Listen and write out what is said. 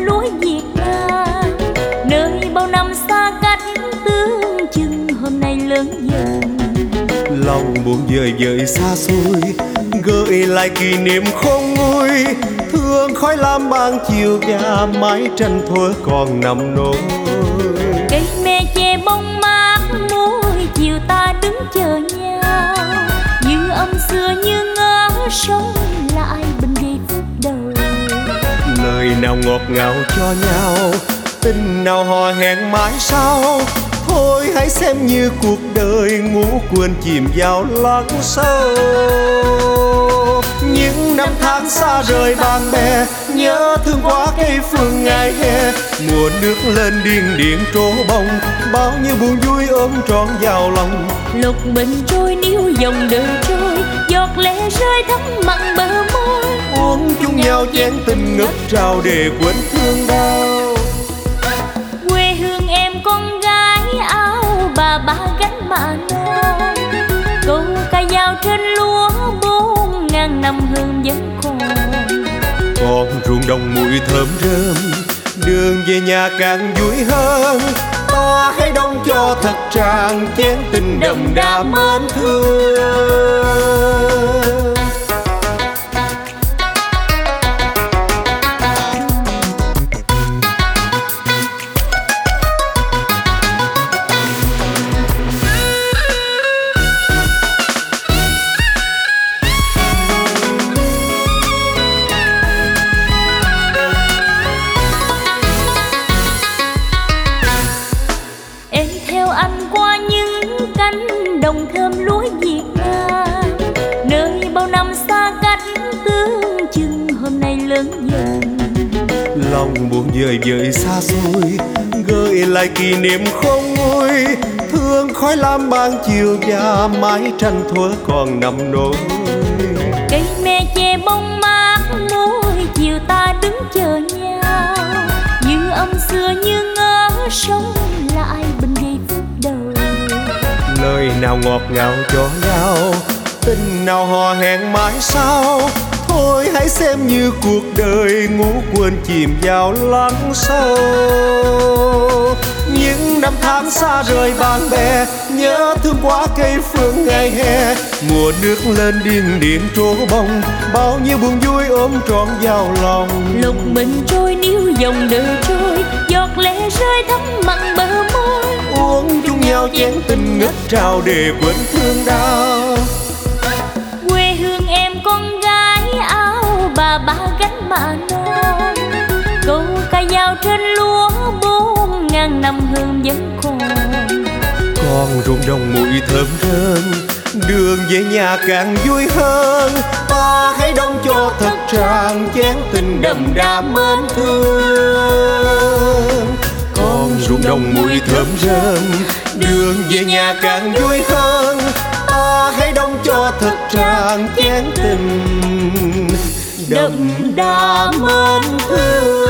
lúa Việt Nam, nơi bao năm xa cách tương chừng hôm nay lớn dần. Lòng buồn vời vợi xa xôi, gợi lại kỷ niệm không nguôi. Thương khói lam ban chiều và mái tranh thuở còn nằm nỗi. Cây me che bóng mát môi chiều ta đứng chờ nhau, như âm xưa như ngỡ sống lại bên giây phút đầu. Lời nào ngọt ngào cho nhau, tình nào hò hẹn mãi sau. Thôi hãy xem như cuộc đời ngủ quên chìm vào lắng sâu. Những năm tháng xa rời bạn bè, nhớ thương quá cây phượng ngày hè. Mùa nước lên điên điển trổ bông, bao nhiêu buồn vui ôm trọn vào lòng. Lục bình trôi níu dòng đời trôi, giọt lệ rơi thấm mặn bờ môi. Uống chung nhau chén tình ngất trao để quên thương đau. Quê hương em con gái áo bà gánh mạ non, câu ca dao trên lúa 4000 năm hương vẫn còn. Còn ruộng đồng mùi thơm rơm, đường về nhà càng vui hơn. Ta hãy đong cho thật tràn chén tình đậm đà mến thương. Anh qua những cánh đồng thơm lúa Việt Nam, nơi bao năm xa cách tương chừng hôm nay lớn dần. Lòng buồn vời vợi xa xôi, gợi lại kỷ niệm không nguôi. Thương khói lam ban chiều và mái tranh thuở còn nằm nỗi. Cây me che bóng mát môi chiều ta đứng chờ nhau, như âm xưa như ngỡ sống lại bên giây phút đầu. Lời nào ngọt ngào cho nhau, tình nào hò hẹn mãi sau. Thôi hãy xem như cuộc đời ngủ quên chìm vào lắng sâu. Những năm tháng xa rời bạn bè, nhớ thương quá cây phượng ngày hè. Mùa nước lên điên điển trổ bông, bao nhiêu buồn vui ôm trọn vào lòng. Lục bình trôi níu dòng đời trôi, giọt lệ rơi thấm mặn bờ môi. Uống chung nhau chén tình ngất trao để quên thương đau. Quê hương em con gái áo bà gánh mạ non, câu ca dao trên lúa 4000 năm hương vẫn còn. Còn ruộng đồng mùi thơm rơm, đường về nhà càng vui hơn. Ta hãy đong cho thật tràn chén tình đậm đà mến thương. Còn ruộng đồng mùi thơm rơm, đường về nhà càng vui hơn. Ta hãy đong cho thật tràn chén tình đậm đà mến thương.